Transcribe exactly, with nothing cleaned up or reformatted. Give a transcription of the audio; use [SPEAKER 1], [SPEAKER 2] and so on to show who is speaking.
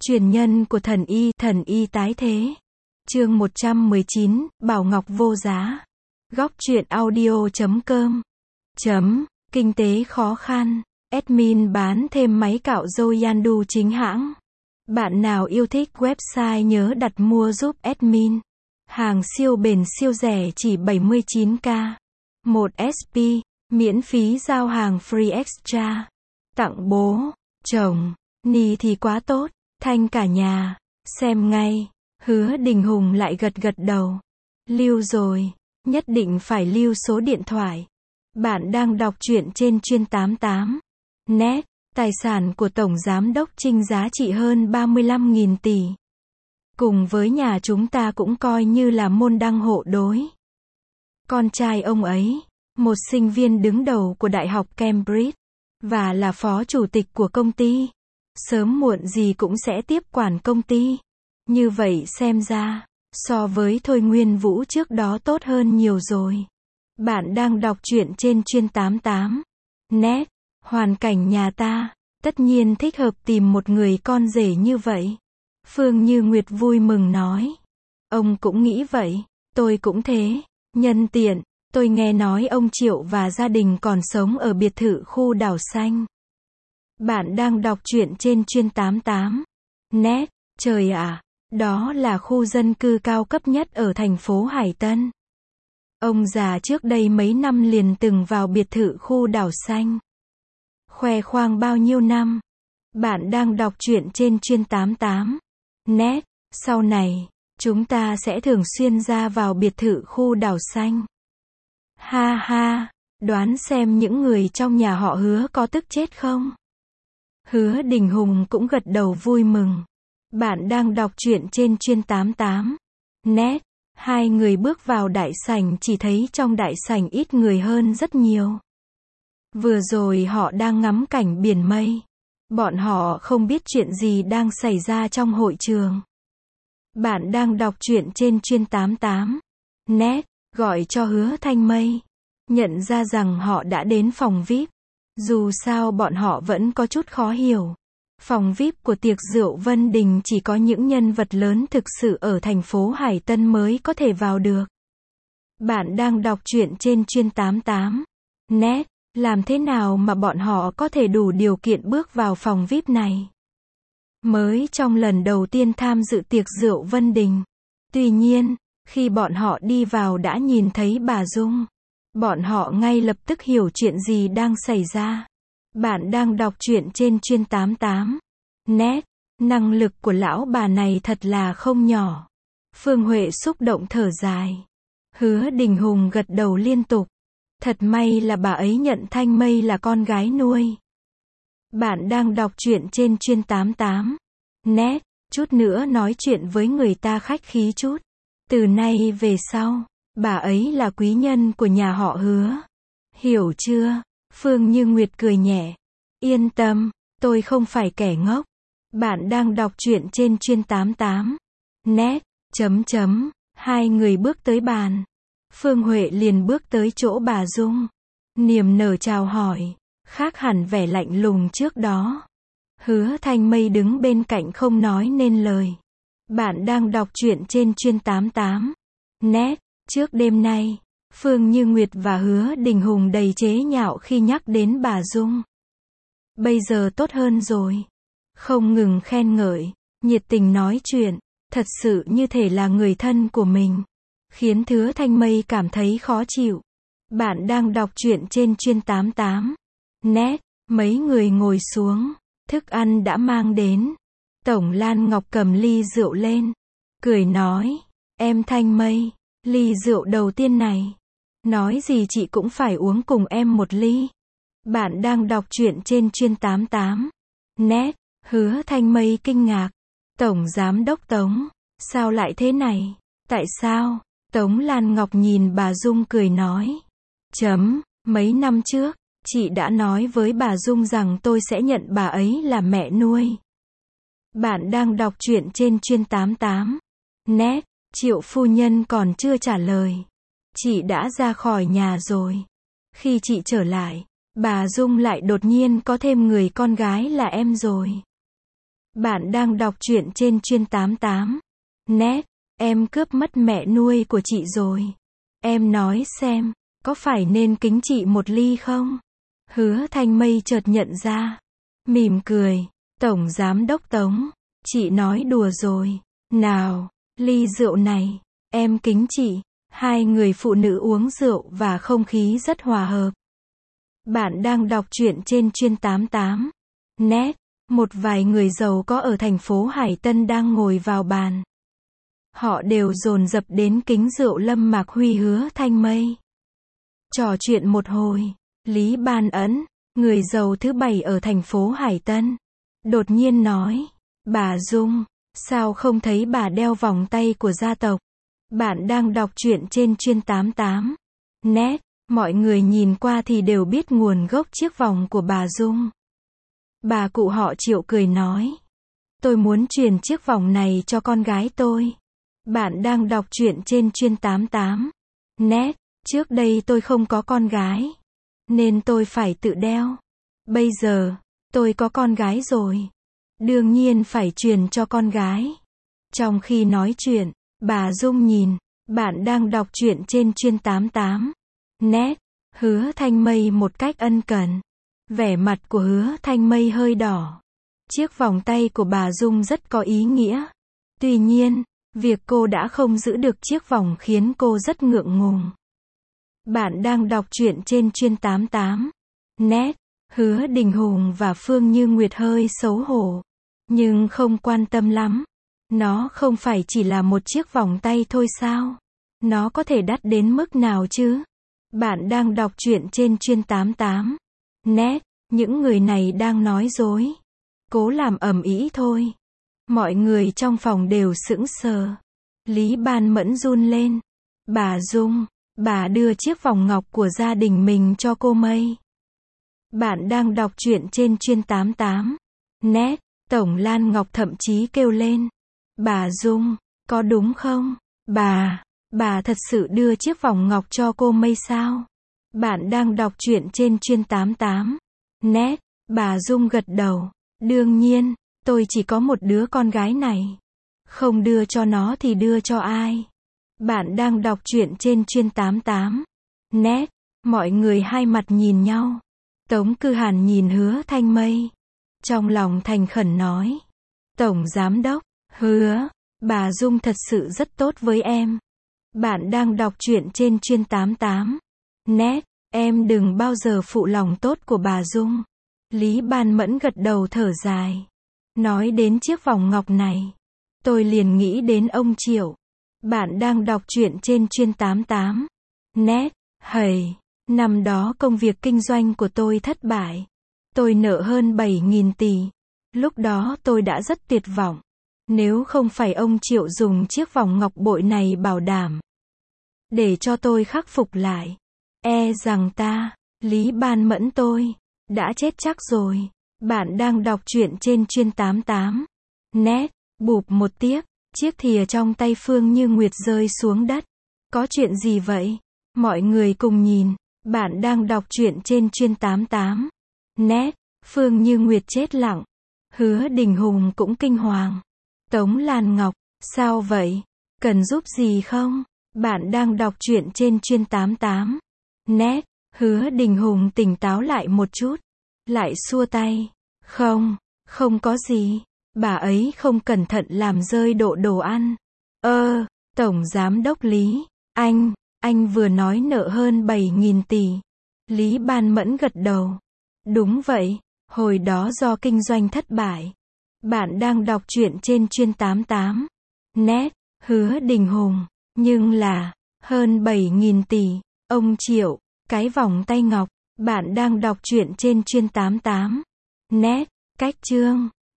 [SPEAKER 1] Truyền nhân của thần y, thần y tái thế. Chương một trăm mười chín, Bảo Ngọc vô giá. Góc truyện audio chấm com. Chấm, kinh tế khó khăn. Admin bán thêm máy cạo râu Yandu chính hãng. Bạn nào yêu thích website nhớ đặt mua giúp admin. Hàng siêu bền siêu rẻ chỉ bảy mươi chín k. một ét pê, miễn phí giao hàng free extra. Tặng bố, chồng, ni thì quá tốt, thanh cả nhà. Xem ngay. Hứa Đình Hùng lại gật gật đầu. Lưu rồi, nhất định phải lưu số điện thoại. Bạn đang đọc truyện trên chuyên tám mươi tám net. Tài sản của Tổng Giám đốc Trinh giá trị hơn ba mươi lăm nghìn tỷ. Cùng với nhà chúng ta cũng coi như là môn đăng hộ đối. Con trai ông ấy, một sinh viên đứng đầu của Đại học Cambridge, và là phó chủ tịch của công ty. Sớm muộn gì cũng sẽ tiếp quản công ty. Như vậy xem ra, so với Thôi Nguyên Vũ trước đó tốt hơn nhiều rồi. Bạn đang đọc truyện trên chuyên tám mươi tám net. Hoàn cảnh nhà ta, tất nhiên thích hợp tìm một người con rể như vậy. Phương Như Nguyệt vui mừng nói. Ông cũng nghĩ vậy, tôi cũng thế. Nhân tiện, tôi nghe nói ông Triệu và gia đình còn sống ở biệt thự khu đảo xanh. Bạn đang đọc truyện trên chuyên tám mươi tám net. Trời ạ, đó là khu dân cư cao cấp nhất ở thành phố Hải Tân. Ông già trước đây mấy năm liền từng vào biệt thự khu đảo xanh. Khoe khoang bao nhiêu năm. Bạn đang đọc truyện trên chuyên tám mươi tám net. Sau này, chúng ta sẽ thường xuyên ra vào biệt thự khu đảo xanh. Ha ha, đoán xem những người trong nhà họ Hứa có tức chết không? Hứa Đình Hùng cũng gật đầu vui mừng. Bạn đang đọc truyện trên chuyên tám mươi tám net. Hai người bước vào đại sảnh chỉ thấy trong đại sảnh ít người hơn rất nhiều. Vừa rồi họ đang ngắm cảnh biển mây. Bọn họ không biết chuyện gì đang xảy ra trong hội trường. Bạn đang đọc truyện trên chuyên tám mươi tám net. Gọi cho Hứa Thanh Mây. Nhận ra rằng họ đã đến phòng vi ai pi. Dù sao bọn họ vẫn có chút khó hiểu. Phòng vi ai pi của tiệc rượu Vân Đình chỉ có những nhân vật lớn thực sự ở thành phố Hải Tân mới có thể vào được. Bạn đang đọc truyện trên chuyên tám mươi tám net. Làm thế nào mà bọn họ có thể đủ điều kiện bước vào phòng vi ai pi này? Mới trong lần đầu tiên tham dự tiệc rượu Vân Đình. Tuy nhiên, khi bọn họ đi vào đã nhìn thấy bà Dung. Bọn họ ngay lập tức hiểu chuyện gì đang xảy ra. Bạn đang đọc truyện trên chuyên tám mươi tám net. Năng lực của lão bà này thật là không nhỏ. Phương Huệ xúc động thở dài. Hứa Đình Hùng gật đầu liên tục. Thật may là bà ấy nhận Thanh Mây là con gái nuôi. Bạn đang đọc truyện trên chuyên tám mươi tám net. Chút nữa nói chuyện với người ta khách khí chút. Từ nay về sau, bà ấy là quý nhân của nhà họ Hứa. Hiểu chưa? Phương Như Nguyệt cười nhẹ. Yên tâm, tôi không phải kẻ ngốc. Bạn đang đọc truyện trên chuyên tám mươi tám net. Chấm chấm. Hai người bước tới bàn. Phương Huệ liền bước tới chỗ bà Dung. Niềm nở chào hỏi. Khác hẳn vẻ lạnh lùng trước đó. Hứa Thanh Mây đứng bên cạnh không nói nên lời. Bạn đang đọc truyện trên chuyên tám mươi tám net. Trước đêm nay, Phương Như Nguyệt và Hứa Đình Hùng đầy chế nhạo khi nhắc đến bà Dung. Bây giờ tốt hơn rồi. Không ngừng khen ngợi, nhiệt tình nói chuyện, thật sự như thể là người thân của mình. Khiến Hứa Thanh Mây cảm thấy khó chịu. Bạn đang đọc truyện trên chuyên tám mươi tám net. Mấy người ngồi xuống, thức ăn đã mang đến. Tổng Lan Ngọc cầm ly rượu lên, cười nói, em Thanh Mây, ly rượu đầu tiên này. Nói gì chị cũng phải uống cùng em một ly. Bạn đang đọc truyện trên chuyên tám mươi tám net. Hứa Thanh Mây kinh ngạc. Tổng Giám đốc Tống, sao lại thế này? Tại sao? Tống Lan Ngọc nhìn bà Dung cười nói. Chấm, mấy năm trước, chị đã nói với bà Dung rằng tôi sẽ nhận bà ấy là mẹ nuôi. Bạn đang đọc truyện trên chuyên tám mươi tám net. Triệu phu nhân còn chưa trả lời. Chị đã ra khỏi nhà rồi. Khi chị trở lại, bà Dung lại đột nhiên có thêm người con gái là em rồi. Bạn đang đọc truyện trên chuyên tám tám net. Em cướp mất mẹ nuôi của chị rồi. Em nói xem, có phải nên kính chị một ly không? Hứa Thanh Mây chợt nhận ra. Mỉm cười. Tổng Giám Đốc Tống, chị nói đùa rồi. Nào, ly rượu này, em kính chị. Hai người phụ nữ uống rượu và không khí rất hòa hợp. Bạn đang đọc truyện trên chuyên tám tám net. Một vài người giàu có ở thành phố Hải Tân đang ngồi vào bàn. Họ đều dồn dập đến kính rượu Lâm Mạc Huy Hứa Thanh Mây. Trò chuyện một hồi, Lý Ban Ẩn, người giàu thứ bảy ở thành phố Hải Tân, đột nhiên nói, bà Dung, sao không thấy bà đeo vòng tay của gia tộc? Bạn đang đọc truyện trên chuyên tám tám net. Mọi người nhìn qua thì đều biết nguồn gốc chiếc vòng của bà Dung. Bà cụ họ Triệu cười nói, tôi muốn truyền chiếc vòng này cho con gái tôi. Bạn đang đọc truyện trên chuyên tám tám net. Trước đây tôi không có con gái, nên tôi phải tự đeo. Bây giờ, tôi có con gái rồi. Đương nhiên phải truyền cho con gái. Trong khi nói chuyện, bà Dung nhìn, bạn đang đọc truyện trên chuyên tám tám net. Hứa Thanh Mây một cách ân cần. Vẻ mặt của Hứa Thanh Mây hơi đỏ. Chiếc vòng tay của bà Dung rất có ý nghĩa. Tuy nhiên, việc cô đã không giữ được chiếc vòng khiến cô rất ngượng ngùng. Bạn đang đọc truyện trên chuyên tám tám net. Hứa Đình Hùng và Phương Như Nguyệt hơi xấu hổ, nhưng không quan tâm lắm. Nó không phải chỉ là một chiếc vòng tay thôi sao? Nó có thể đắt đến mức nào chứ? Bạn đang đọc truyện trên chuyên tám tám net. Những người này đang nói dối, cố làm ầm ĩ thôi. Mọi người trong phòng đều sững sờ. Lý Ban Mẫn run lên. Bà Dung, bà đưa chiếc vòng ngọc của gia đình mình cho cô Mây. Bạn đang đọc truyện trên chuyên tám tám net. Tổng Lan Ngọc thậm chí kêu lên. Bà Dung, có đúng không? Bà, bà thật sự đưa chiếc vòng ngọc cho cô Mây sao? Bạn đang đọc truyện trên chuyên tám tám net. Bà Dung gật đầu. Đương nhiên, tôi chỉ có một đứa con gái này. Không đưa cho nó thì đưa cho ai? Bạn đang đọc truyện trên chuyên tám tám net. Mọi người hai mặt nhìn nhau. Tống Cư Hàn nhìn Hứa Thanh Mây. Trong lòng thành khẩn nói. Tổng Giám Đốc, Hứa, bà Dung thật sự rất tốt với em. Bạn đang đọc truyện trên chuyên tám tám net. Em đừng bao giờ phụ lòng tốt của bà Dung. Lý Ban Mẫn gật đầu thở dài. Nói đến chiếc vòng ngọc này, tôi liền nghĩ đến ông Triệu. Bạn đang đọc truyện trên chuyên tám tám net. Hầy, năm đó công việc kinh doanh của tôi thất bại. Tôi nợ hơn bảy nghìn tỷ. Lúc đó tôi đã rất tuyệt vọng. Nếu không phải ông Triệu dùng chiếc vòng ngọc bội này bảo đảm để cho tôi khắc phục lại, e rằng ta, Lý Ban Mẫn tôi, đã chết chắc rồi. Bạn đang đọc truyện trên chuyên tám tám net. Bụp một tiếc, chiếc thìa trong tay Phương Như Nguyệt rơi xuống đất. Có chuyện gì vậy? Mọi người cùng nhìn. Bạn đang đọc truyện trên chuyên tám tám net. Phương Như Nguyệt chết lặng. Hứa Đình Hùng cũng kinh hoàng. Tống Lan Ngọc, sao vậy? Cần giúp gì không? Bạn đang đọc truyện trên chuyên tám tám net. Hứa Đình Hùng tỉnh táo lại một chút. Lại xua tay. Không, không có gì. Bà ấy không cẩn thận làm rơi độ đồ ăn. Ơ, Tổng Giám Đốc Lý, anh, anh vừa nói nợ hơn bảy nghìn tỷ. Lý Ban Mẫn gật đầu. Đúng vậy, hồi đó do kinh doanh thất bại. Bạn đang đọc truyện trên chuyên tám tám net. Hứa Đình Hùng, nhưng là, hơn bảy nghìn tỷ. Ông Triệu, cái vòng tay ngọc. Bạn đang đọc truyện trên chuyên tám tám net. Cách chương